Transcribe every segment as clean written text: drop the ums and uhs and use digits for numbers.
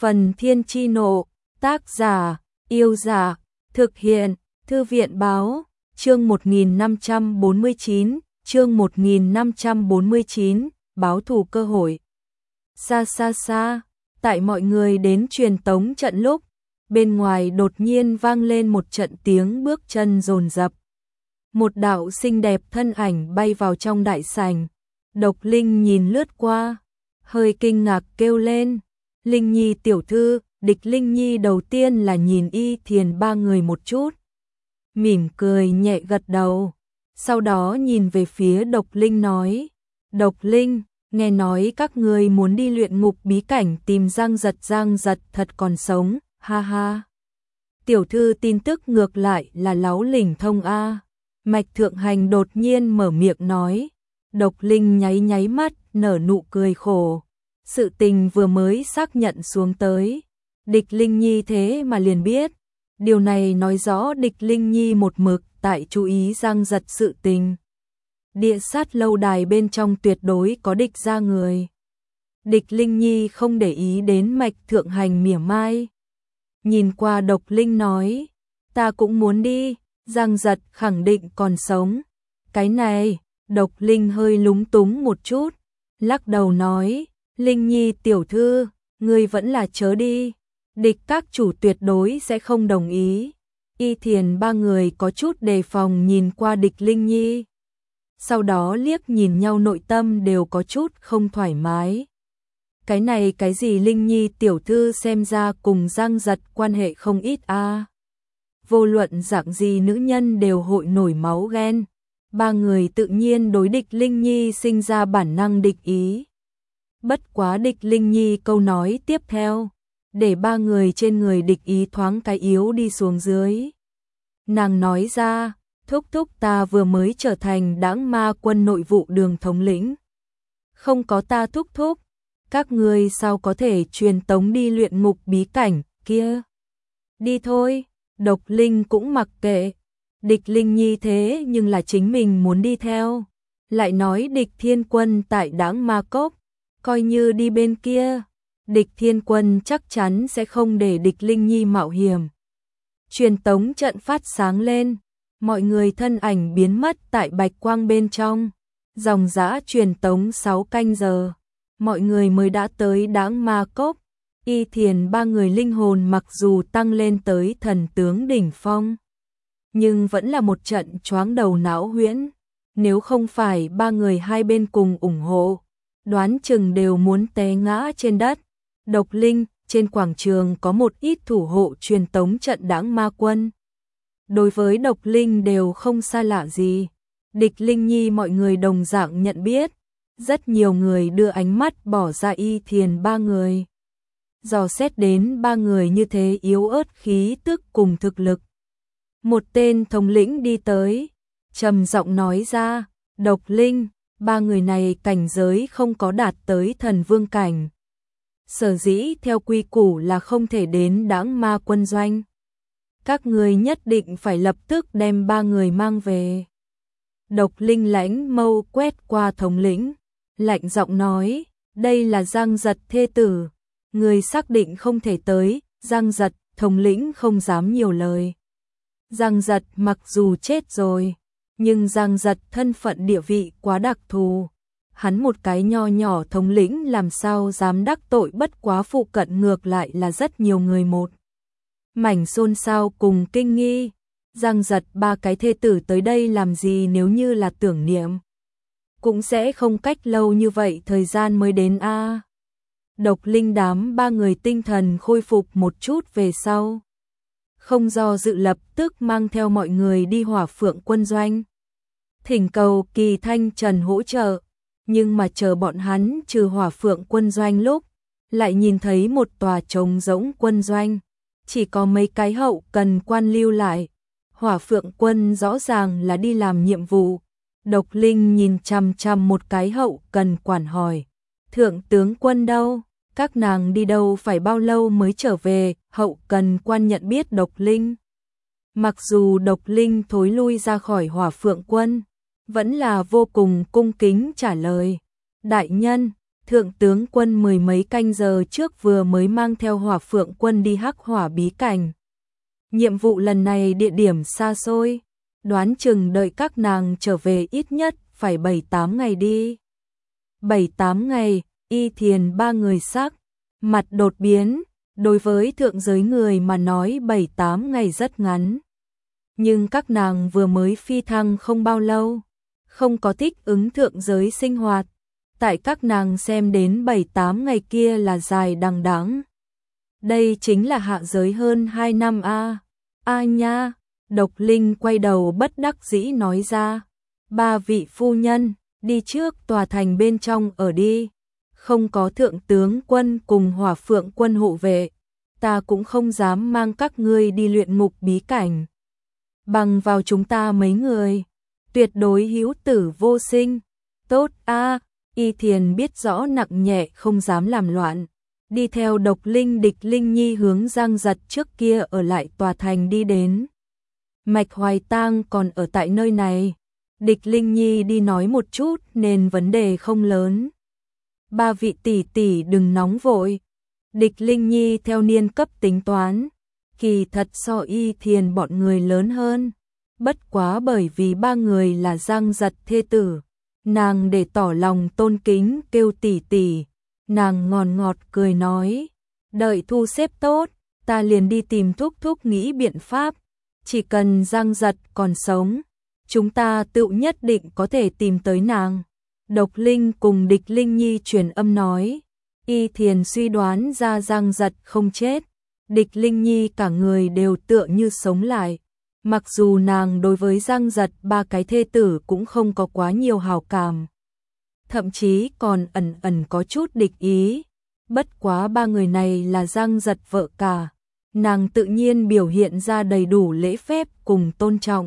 Phần Thiên Chi Nộ, tác giả, Yêu Giả, thực hiện, Thư viện Báo, chương 1549, báo thù cơ hội. Xa xa xa, tại mọi người đến truyền tống trận lúc, bên ngoài đột nhiên vang lên một trận tiếng bước chân dồn dập. Một đạo xinh đẹp thân ảnh bay vào trong đại sảnh. Độc Linh nhìn lướt qua, hơi kinh ngạc kêu lên, Linh Nhi tiểu thư. Địch Linh Nhi đầu tiên là nhìn Y Thiền ba người một chút, mỉm cười nhẹ gật đầu, sau đó nhìn về phía Độc Linh nói, Độc Linh, nghe nói các ngươi muốn đi luyện ngục bí cảnh tìm Giang Giật thật còn sống, ha ha. Tiểu thư tin tức ngược lại là láo lỉnh thông a. Mạch Thượng Hành đột nhiên mở miệng nói. Độc Linh nháy mắt, nở nụ cười khổ. Sự tình vừa mới xác nhận xuống tới, Địch Linh Nhi thế mà liền biết. Điều này nói rõ Địch Linh Nhi một mực tại chú ý Giang Giật sự tình. Địa sát lâu đài bên trong tuyệt đối có địch ra người. Địch Linh Nhi không để ý đến Mạch Thượng Hành mỉa mai. Nhìn qua Độc Linh nói, ta cũng muốn đi, Giang Giật khẳng định còn sống. Cái này, Độc Linh hơi lúng túng một chút, lắc đầu nói, Linh Nhi tiểu thư, ngươi vẫn là chớ đi. Địch các chủ tuyệt đối sẽ không đồng ý. Y Thiền ba người có chút đề phòng nhìn qua Địch Linh Nhi. Sau đó liếc nhìn nhau, nội tâm đều có chút không thoải mái. Cái này cái gì Linh Nhi tiểu thư xem ra cùng Giang Giật quan hệ không ít a. Vô luận dạng gì nữ nhân đều hội nổi máu ghen. Ba người tự nhiên đối Địch Linh Nhi sinh ra bản năng địch ý. Bất quá Địch Linh Nhi câu nói tiếp theo, để ba người trên người địch ý thoáng cái yếu đi xuống dưới. Nàng nói ra, thúc ta vừa mới trở thành Đãng Ma quân nội vụ đường thống lĩnh. Không có ta thúc, các ngươi sao có thể truyền tống đi luyện ngục bí cảnh kia. Đi thôi, Độc Linh cũng mặc kệ. Địch Linh Nhi thế nhưng là chính mình muốn đi theo. Lại nói Địch Thiên Quân tại Đãng Ma Cốc, coi như đi bên kia, Địch Thiên Quân chắc chắn sẽ không để Địch Linh Nhi mạo hiểm. Truyền tống trận phát sáng lên, mọi người thân ảnh biến mất tại bạch quang bên trong. Dòng dã truyền tống 6 canh giờ, mọi người mới đã tới Đãng Ma Cốc. Y Thiền ba người linh hồn mặc dù tăng lên tới thần tướng đỉnh phong, nhưng vẫn là một trận choáng đầu não huyễn. Nếu không phải ba người hai bên cùng ủng hộ, đoán chừng đều muốn té ngã trên đất. Độc Linh, trên quảng trường có một ít thủ hộ truyền tống trận Đãng Ma quân. Đối với Độc Linh đều không xa lạ gì. Địch Linh Nhi mọi người đồng dạng nhận biết. Rất nhiều người đưa ánh mắt bỏ ra Y Thiền ba người. Dò xét đến ba người như thế yếu ớt khí tức cùng thực lực. Một tên thống lĩnh đi tới, trầm giọng nói ra, Độc Linh, ba người này cảnh giới không có đạt tới thần vương cảnh. Sở dĩ theo quy củ là không thể đến Đãng Ma quân doanh. Các người nhất định phải lập tức đem ba người mang về. Độc Linh lãnh mâu quét qua thống lĩnh, lạnh giọng nói, đây là Giang Giật thê tử, người xác định không thể tới. Giang Giật, thống lĩnh không dám nhiều lời. Giang Giật mặc dù chết rồi, nhưng Giang Giật thân phận địa vị quá đặc thù. Hắn một cái nho nhỏ thống lĩnh làm sao dám đắc tội, bất quá phụ cận ngược lại là rất nhiều người một mảnh xôn xao cùng kinh nghi. Giang Giật ba cái thê tử tới đây làm gì, nếu như là tưởng niệm cũng sẽ không cách lâu như vậy thời gian mới đến a. Độc Linh đám ba người tinh thần khôi phục một chút về sau, không do dự lập tức mang theo mọi người đi Hỏa Phượng quân doanh, thỉnh cầu Kỳ Thanh Trần hỗ trợ. Nhưng mà chờ bọn hắn trừ Hỏa Phượng quân doanh lúc, lại nhìn thấy một tòa trống rỗng quân doanh, chỉ có mấy cái hậu cần quan lưu lại. Hỏa Phượng quân rõ ràng là đi làm nhiệm vụ. Độc Linh nhìn chằm chằm một cái hậu cần quản hỏi, thượng tướng quân đâu? Các nàng đi đâu, phải bao lâu mới trở về? Hậu cần quan nhận biết Độc Linh. Mặc dù Độc Linh thối lui ra khỏi Hỏa Phượng quân, vẫn là vô cùng cung kính trả lời, đại nhân, Thượng tướng quân mười mấy canh giờ trước vừa mới mang theo Hỏa Phượng quân đi Hắc Hỏa bí cảnh. Nhiệm vụ lần này địa điểm xa xôi, đoán chừng đợi các nàng trở về ít nhất phải 7-8 ngày đi. 7-8 ngày, Y Thiền ba người sắc mặt đột biến, đối với thượng giới người mà nói 7-8 ngày rất ngắn. Nhưng các nàng vừa mới phi thăng không bao lâu, không có thích ứng thượng giới sinh hoạt, tại các nàng xem đến 7-8 ngày kia là dài đằng đẵng. Đây chính là hạ giới hơn 2 năm a. A nha, Độc Linh quay đầu bất đắc dĩ nói ra, ba vị phu nhân, đi trước tòa thành bên trong ở đi, không có thượng tướng quân cùng Hỏa Phượng quân hộ vệ, ta cũng không dám mang các ngươi đi luyện ngục bí cảnh. Bằng vào chúng ta mấy người, tuyệt đối hữu tử vô sinh. Tốt a. Y Thiền biết rõ nặng nhẹ không dám làm loạn, đi theo Độc Linh Địch Linh Nhi hướng Giang Giật trước kia ở lại tòa thành đi đến. Mạch Hoài Tang còn ở tại nơi này, Địch Linh Nhi đi nói một chút nên vấn đề không lớn. Ba vị tỷ tỷ đừng nóng vội. Địch Linh Nhi theo niên cấp tính toán, kỳ thật so Y Thiền bọn người lớn hơn, bất quá bởi vì ba người là Giang Giật thê tử, nàng để tỏ lòng tôn kính kêu tỷ tỷ, nàng ngọt ngọt cười nói, đợi thu xếp tốt, ta liền đi tìm thúc thúc nghĩ biện pháp, chỉ cần Giang Giật còn sống, chúng ta tự nhất định có thể tìm tới nàng. Độc Linh cùng Địch Linh Nhi truyền âm nói, Y Thiền suy đoán ra Giang Giật không chết, Địch Linh Nhi cả người đều tựa như sống lại. Mặc dù nàng đối với Giang Giật ba cái thê tử cũng không có quá nhiều hào cảm, thậm chí còn ẩn ẩn có chút địch ý, bất quá ba người này là Giang Giật vợ cả, nàng tự nhiên biểu hiện ra đầy đủ lễ phép cùng tôn trọng.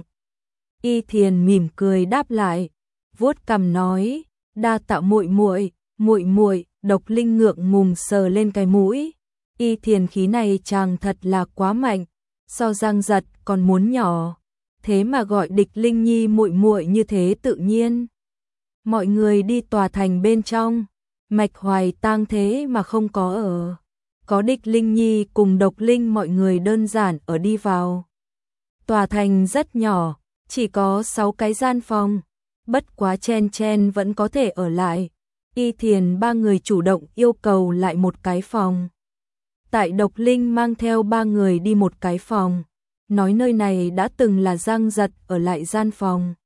Y Thiền mỉm cười đáp lại, vuốt cằm nói, đa tạ muội muội, muội muội. Độc Linh ngượng ngùng sờ lên cái mũi, Y Thiền khí này chàng thật là quá mạnh, so Giang Giật còn muốn nhỏ, thế mà gọi Địch Linh Nhi muội muội như thế tự nhiên. Mọi người đi tòa thành bên trong, Mạch Hoài Tang thế mà không có ở, có Địch Linh Nhi cùng Độc Linh mọi người đơn giản ở đi vào. Tòa thành rất nhỏ, chỉ có 6 cái gian phòng, bất quá chen chen vẫn có thể ở lại. Y Thiền ba người chủ động yêu cầu lại một cái phòng. Tại Độc Linh mang theo ba người đi một cái phòng, nói nơi này đã từng là Giang Giật ở lại gian phòng.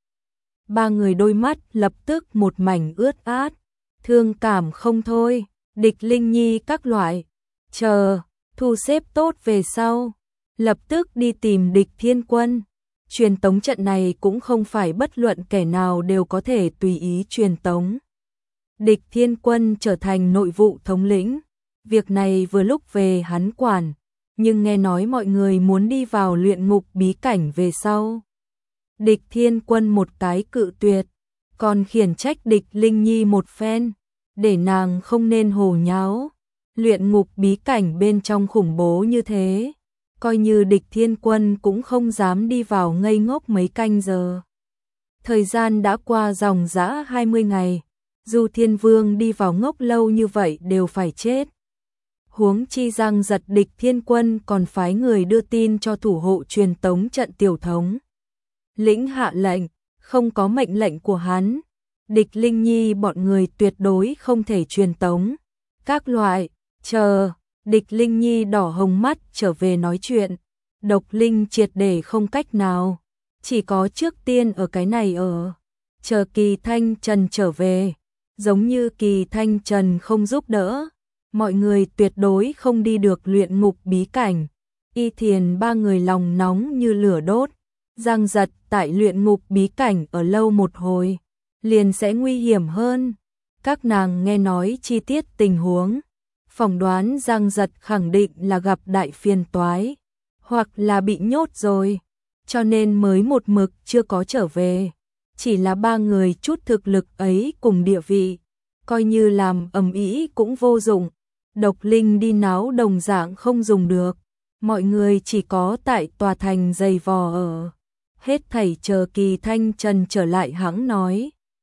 Ba người đôi mắt lập tức một mảnh ướt át, thương cảm không thôi, Địch Linh Nhi các loại, chờ, thu xếp tốt về sau, lập tức đi tìm Địch Thiên Quân. Truyền tống trận này cũng không phải bất luận kẻ nào đều có thể tùy ý truyền tống. Địch Thiên Quân trở thành nội vụ thống lĩnh, việc này vừa lúc về hắn quản, nhưng nghe nói mọi người muốn đi vào luyện ngục bí cảnh về sau. Địch Thiên Quân một cái cự tuyệt, còn khiển trách Địch Linh Nhi một phen, để nàng không nên hồ nháo, luyện ngục bí cảnh bên trong khủng bố như thế, coi như Địch Thiên Quân cũng không dám đi vào ngây ngốc mấy canh giờ. Thời gian đã qua dòng dã 20 ngày. Dù Thiên Vương đi vào ngốc lâu như vậy đều phải chết. Huống chi Giang Giật Địch Thiên Quân còn phái người đưa tin cho thủ hộ truyền tống trận tiểu thống. Lĩnh hạ lệnh, không có mệnh lệnh của hắn, Địch Linh Nhi bọn người tuyệt đối không thể truyền tống. Các loại, chờ, Địch Linh Nhi đỏ hồng mắt trở về nói chuyện. Độc Linh triệt để không cách nào, chỉ có trước tiên ở cái này ở, chờ Kỳ Thanh Trần trở về. Giống như Kỳ Thanh Trần không giúp đỡ, mọi người tuyệt đối không đi được luyện ngục bí cảnh. Y Thiền ba người lòng nóng như lửa đốt, Giang Giật tại luyện ngục bí cảnh ở lâu một hồi, liền sẽ nguy hiểm hơn. Các nàng nghe nói chi tiết tình huống, phỏng đoán Giang Giật khẳng định là gặp đại phiền toái, hoặc là bị nhốt rồi, cho nên mới một mực chưa có trở về. Chỉ là ba người chút thực lực ấy cùng địa vị, coi như làm ầm ĩ cũng vô dụng. Độc Linh đi náo đồng dạng không dùng được, mọi người chỉ có tại tòa thành dày vò ở. Hết thảy chờ Kỳ Thanh Trần trở lại hãng nói.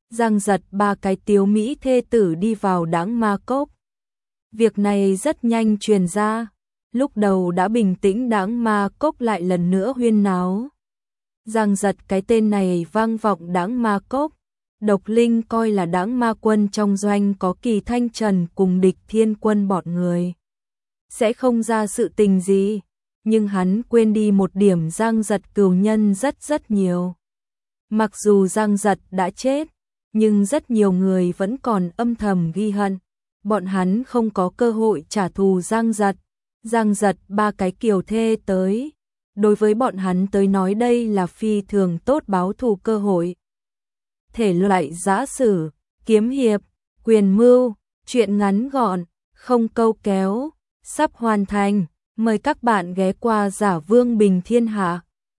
Giang Giật ba cái tiếu mỹ thê tử đi vào Đãng Ma Cốc. Việc này rất nhanh truyền ra, lúc đầu đã bình tĩnh Đãng Ma Cốc lại lần nữa huyên náo. Giang Giật cái tên này vang vọng Đãng Ma Cốc, Độc Linh coi là Đãng Ma quân trong doanh có Kỳ Thanh Trần cùng Địch Thiên Quân bọn người sẽ không ra sự tình gì, nhưng hắn quên đi một điểm Giang Giật cừu nhân rất nhiều. Mặc dù Giang Giật đã chết, nhưng rất nhiều người vẫn còn âm thầm ghi hận, bọn hắn không có cơ hội trả thù Giang Giật. Giang Giật ba cái kiều thê tới, đối với bọn hắn tới nói đây là phi thường tốt báo thù cơ hội. Thể loại giã sử, kiếm hiệp, quyền mưu, truyện ngắn gọn, không câu kéo, sắp hoàn thành, mời các bạn ghé qua Giả Vương Bình Thiên Hạ.